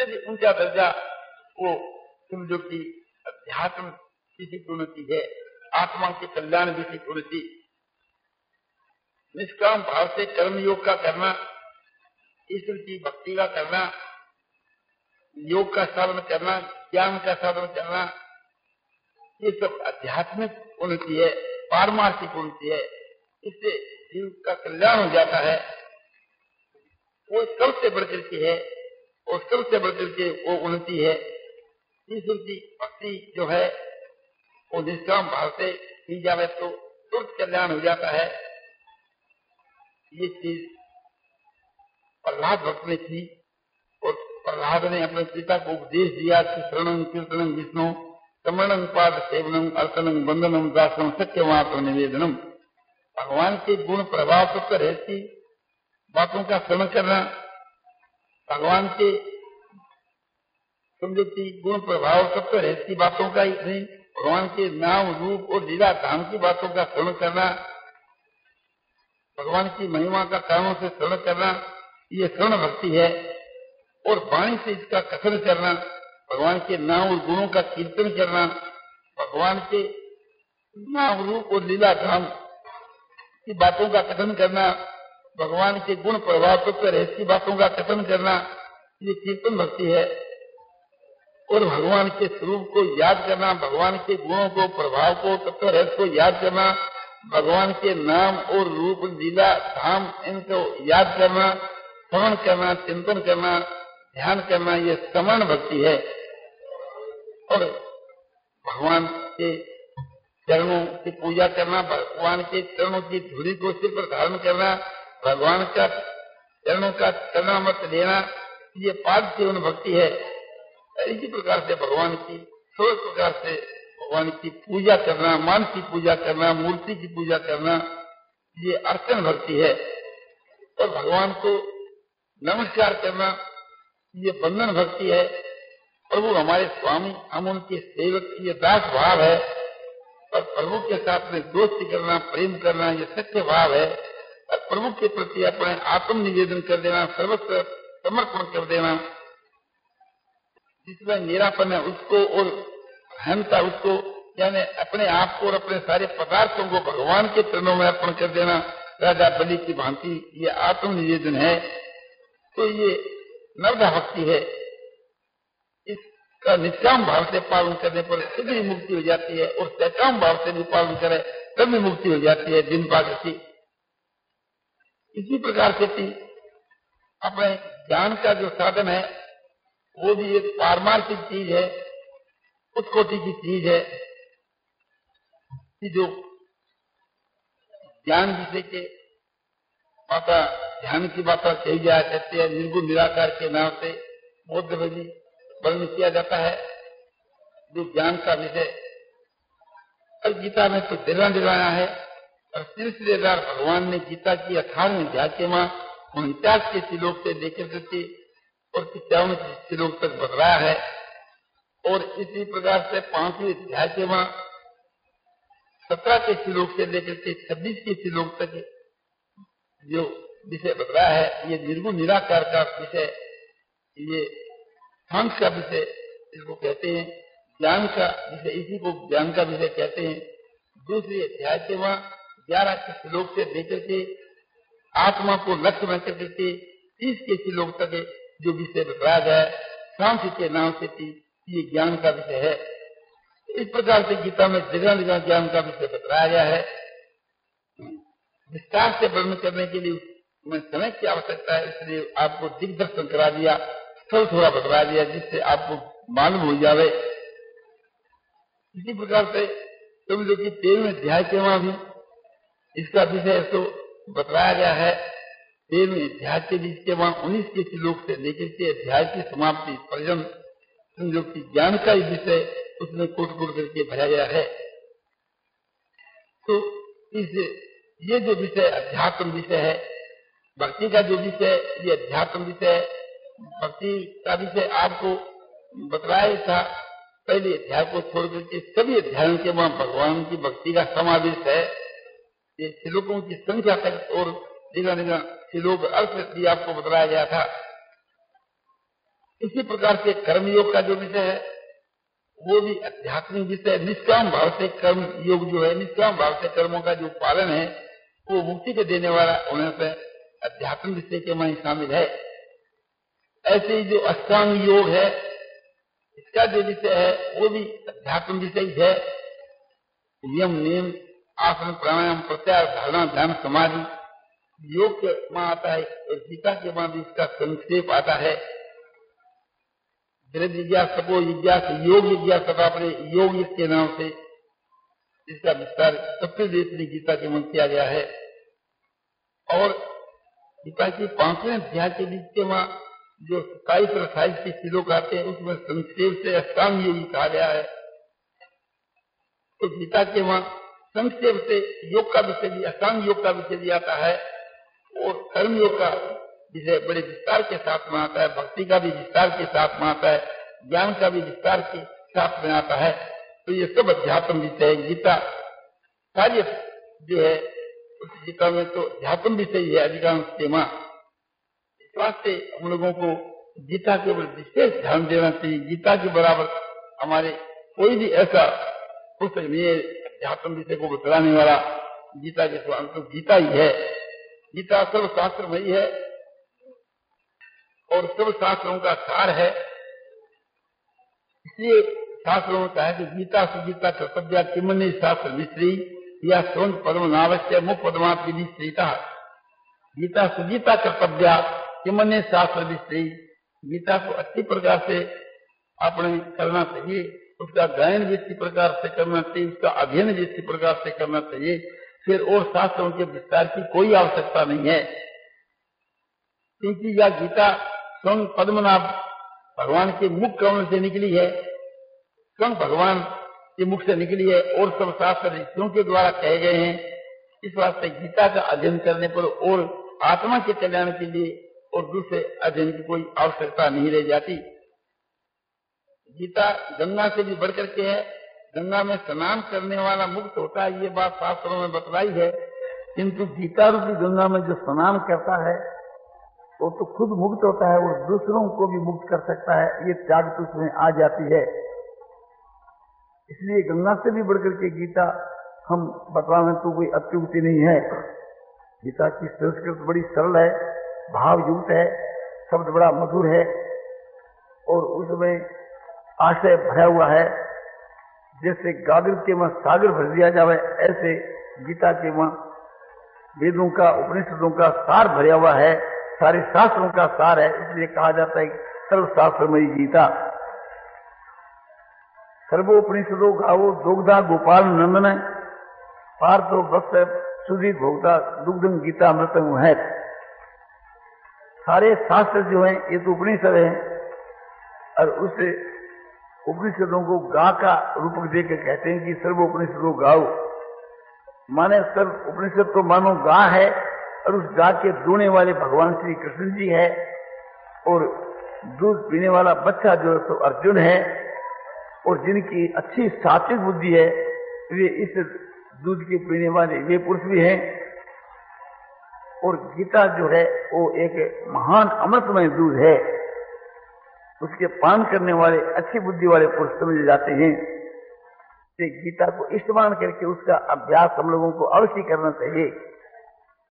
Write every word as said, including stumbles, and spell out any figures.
उससे भी ऊंचा दर्जा वो समझो कि अध्यात्म की उन्नति है, आत्मा के कल्याण की उन्नति। निष्काम भाव से कर्म योग का करना, ईश्वर की भक्ति का करना, योग का साधन करना, ज्ञान का साधन करना, ये सब आध्यात्मिक उन्नति है, पारमार्थिक उन्नति है। इससे जीव का कल्याण हो जाता है। वो सबसे बढ़कर के है और सबसे बढ़कर के वो उन्नति है। ईश्वर की भक्ति जो है वो निष्काम भाव से की जाए तो तुरंत कल्याण हो जाता है। ये चीज प्रहलाद भक्त ने की और प्रहलाद ने अपने पिता को उपदेश दिया कि शरणं कीर्तनं विष्णु समरणं पाद सेवनम अर्चनम वंदनम दासम सत्यमात्र निवेदनम। भगवान के गुण प्रभाव पर रहती बातों का श्रवण करना, भगवान के समझो की गुण प्रभाव सब पर रहती बातों का ही नहीं, भगवान के नाम रूप और लीला धाम की बातों का श्रवण करना, भगवान की महिमा का कानों से श्रवण करना, ये श्रवण भक्ति है। और वाणी से इसका कथन करना, भगवान के नाम और गुणों का कीर्तन करना, भगवान के नाम रूप और लीला धाम की बातों का कथन करना, भगवान के गुण प्रभाव पर ऐसी बातों का कथन करना, ये कीर्तन भक्ति है। और भगवान के स्वरूप को याद करना, भगवान के गुणों को प्रभाव को तत्व रहस्य को याद करना, भगवान के नाम और रूप लीला धाम इनको याद करना, श्रवण करना, चिंतन करना, ध्यान करना, ये समरण भक्ति है। और भगवान के चरणों की पूजा करना, भगवान के चरणों की धूली को सिर पर धारण करना, भगवान का चरणों का चरणामृत लेना, ये पाद सेवन भक्ति है। इसी प्रकार से भगवान की सब प्रकार से भगवान की पूजा करना, मान की पूजा करना, मूर्ति की पूजा करना, ये अर्चन भक्ति है। और भगवान को नमस्कार करना, ये बंधन भक्ति है। प्रभु हमारे स्वामी, हम उनके सेवक, ये दास भाव है। और प्रभु के साथ में दोस्ती करना, प्रेम करना, ये सत्य भाव है। और प्रभु के प्रति अपने आत्म निवेदन कर देना, सर्वस्व समर्पण कर देना, जिसमें मेरापन है उसको और अहंता उसको, यानी अपने आप को और अपने सारे पदार्थों को भगवान के चरणों में अर्पण कर देना, राजा बलि की भांति, ये आत्म निवेदन है। तो ये नवधा भक्ति है। इसका निष्काम भाव से पालन करने पर सीधी मुक्ति हो जाती है, और सकाम भाव से भी पालन करे तब भी मुक्ति हो जाती है दिन पागति। इसी प्रकार से अपने ज्ञान का जो साधन है वो भी एक पारमार्थिक चीज है, उस कोटि की चीज है कि जो ज्ञान विषय के बाता ध्यान की बातें कही जाया करती है, निर्गुण निराकार के नाम से बौद्ध में भी वर्णन किया जाता है जो ज्ञान का विषय। और गीता में तो दिला दिलाया है, और सिलसिलेदार भगवान ने गीता की अठारहवीं अध्याय के मां उनचास के श्लोक से लेकर के और पिचावन श्लोक तक बताया है। और इसी प्रकार से पांचवी अध्याय के मां सत्रह के श्लोक से लेकर के छब्बीस के श्लोक तक जो विषय बताया है, ये निर्गुण निराकार का विषय, ये सांख्य का विषय इसको कहते हैं, ज्ञान का विषय, इसी को ज्ञान का विषय कहते हैं। दूसरी अध्याय के वहां ग्यारह के श्लोक से लेकर के आत्मा को लक्ष्य में करके तीस के श्लोक तक जो विषय बताया गया है, सांख्य के नाम से ये ज्ञान का विषय है। इस प्रकार से गीता में जगह जगह ज्ञान का विषय बताया गया है। विस्तार से वर्णन करने के लिए में समय की आवश्यकता है, इसलिए आपको दिग्दर्शन करा दिया, स्थल थोड़ा बतला दिया, जिससे आपको मालूम हो जाए। इसी प्रकार से समझो कि तेरहवें अध्याय के वहां भी इसका विषय तो बताया गया है। तेरहवें अध्याय के बीच के वहां उन्नीस के श्लोक से लेकर के अध्याय की समाप्ति पर्यंत समझो कि ज्ञान का ही विषय उसमें कोट कोट करके भरा गया है। तो इस ये जो विषय अध्यात्म विषय है, भक्ति का जो विषय, ये अध्यात्म विषय, भक्ति का विषय आपको बतलाया था पहले अध्याय को छोड़ करके सभी अध्यायों के वहां भगवान की भक्ति का समावेश है। ये श्लोकों की संख्या तक और जगह जगह श्लोक अर्थ भी आपको बतलाया गया था। इसी प्रकार से कर्मयोग का जो विषय है वो भी आध्यात्मिक विषय। निष्काम भाव से कर्म योग जो है, निष्काम भाव से कर्मों का जो पालन है वो मुक्ति को देने वाला होने से अध्यात्म विषय के में शामिल है। ऐसे ही जो अष्टांग योग है इसका जो विषय है वो भी अध्यात्म विषय है। यम नियम आसन प्राणायाम प्रत्याहार धारणा ध्यान समाधि योग के में आता है और गीता के बाद इसका संक्षेप आता है। दृढ़ जिज्ञासा तपो जिज्ञासा योग जिज्ञासा अपने योग के नाम से इसका विस्तार सबसे देश गीता के मन किया गया है। और गीता की पांचवें अध्याय के बीच के वहाँ जो सताईस और अट्ठाईस के श्लोक आते हैं उसमें संक्षेप से अष्टांग योग कहा गया है। तो गीता के वहाँ संक्षेप से योग का विषय भी अष्टांग योग का विषय भी आता है और कर्म योग का विषय बड़े विस्तार के साथ में आता है। भक्ति का भी विस्तार के साथ में आता है, ज्ञान का भी विस्तार के साथ में आता है। तो ये सब अध्यात्म विषय है। गीता कार्य जो है उस गीता में तो अध्यात्म विषय है अधिकांश के माँ। इस वास्ते हम लोगों को गीता के ऊपर विशेष ध्यान देना चाहिए। गीता के बराबर हमारे कोई भी ऐसा पुस्तक नहीं है अध्यात्म विषय को बतलाने वाला। गीता के स्वामी तो गीता ही है। गीता सर्व शास्त्र वही है और सब शास्त्रों का सार है। इसलिए शास्त्रों में कहा है कि गीता सुगीता कर्तव्य किमने शास्त्र मिश्री या स्वयं पद्म नावश्य मुख पद्मात विधि श्रीता। गीता सुगीता कर्तव्य किमने शास्त्र मिश्री। गीता को अच्छी प्रकार से आपने करना चाहिए, उसका गायन भी अच्छी प्रकार से करना चाहिए, उसका अध्ययन भी अच्छी प्रकार से करना चाहिए। फिर और शास्त्रों के विस्तार की कोई आवश्यकता नहीं है, क्योंकि यह गीता स्वयं पद्मनाभ भगवान के मुख कमल से निकली है, स्वयं भगवान के मुख से निकली है और सब शास्त्र ऋषियों के द्वारा कहे गए हैं। इस वास्ते गीता का अध्ययन करने पर और आत्मा के कल्याण के लिए और दूसरे अध्ययन की कोई आवश्यकता नहीं रह जाती। गीता गंगा से भी बढ़कर के है। गंगा में स्नान करने वाला मुक्त होता है, ये बात शास्त्रों में बतलाई है। किंतु गीता रूपी गंगा में जो स्नान करता है वो तो खुद मुक्त होता है और दूसरों को भी मुक्त कर सकता है। ये त्याग तो उसमें आ जाती है। इसलिए गंगा से भी बढ़कर के गीता हम बतलाने तो कोई अत्युक्ति नहीं है। गीता की संस्कृत बड़ी सरल है, भावयुक्त है, शब्द बड़ा मधुर है और उसमें आशय भरा हुआ है। जैसे गागर के में सागर भर दिया जाए ऐसे गीता के में वेदों का उपनिषदों का सार भरा हुआ है, सारे शास्त्रों का सार है। इसलिए कहा जाता है सर्वशास्त्रमयी गीता। सर्वोपनिषदों गावो दुग्धा गोपाल नंदन पार्थो वत्स सुधी भोक्ता दुग्धम गीता अमृतम है। सारे शास्त्र जो हैं ये तो उपनिषद हैं और उस उपनिषदों को गा का रूप देकर कहते हैं कि सर्व उपनिषदों गाओ। माने सर्व उपनिषद तो मानो गा है और उस गा के दूने वाले भगवान श्री कृष्ण जी है और दूध पीने वाला बच्चा जो है तो अर्जुन है और जिनकी अच्छी सात्विक बुद्धि है वे इस दूध के पीने वाले वे पुरुष भी हैं। और गीता जो है वो एक महान अमृतमय दूध है, उसके पान करने वाले अच्छी बुद्धि वाले पुरुष समझे जाते हैं। गीता को इष्टवान करके उसका अभ्यास हम लोगों को अवश्य करना चाहिए।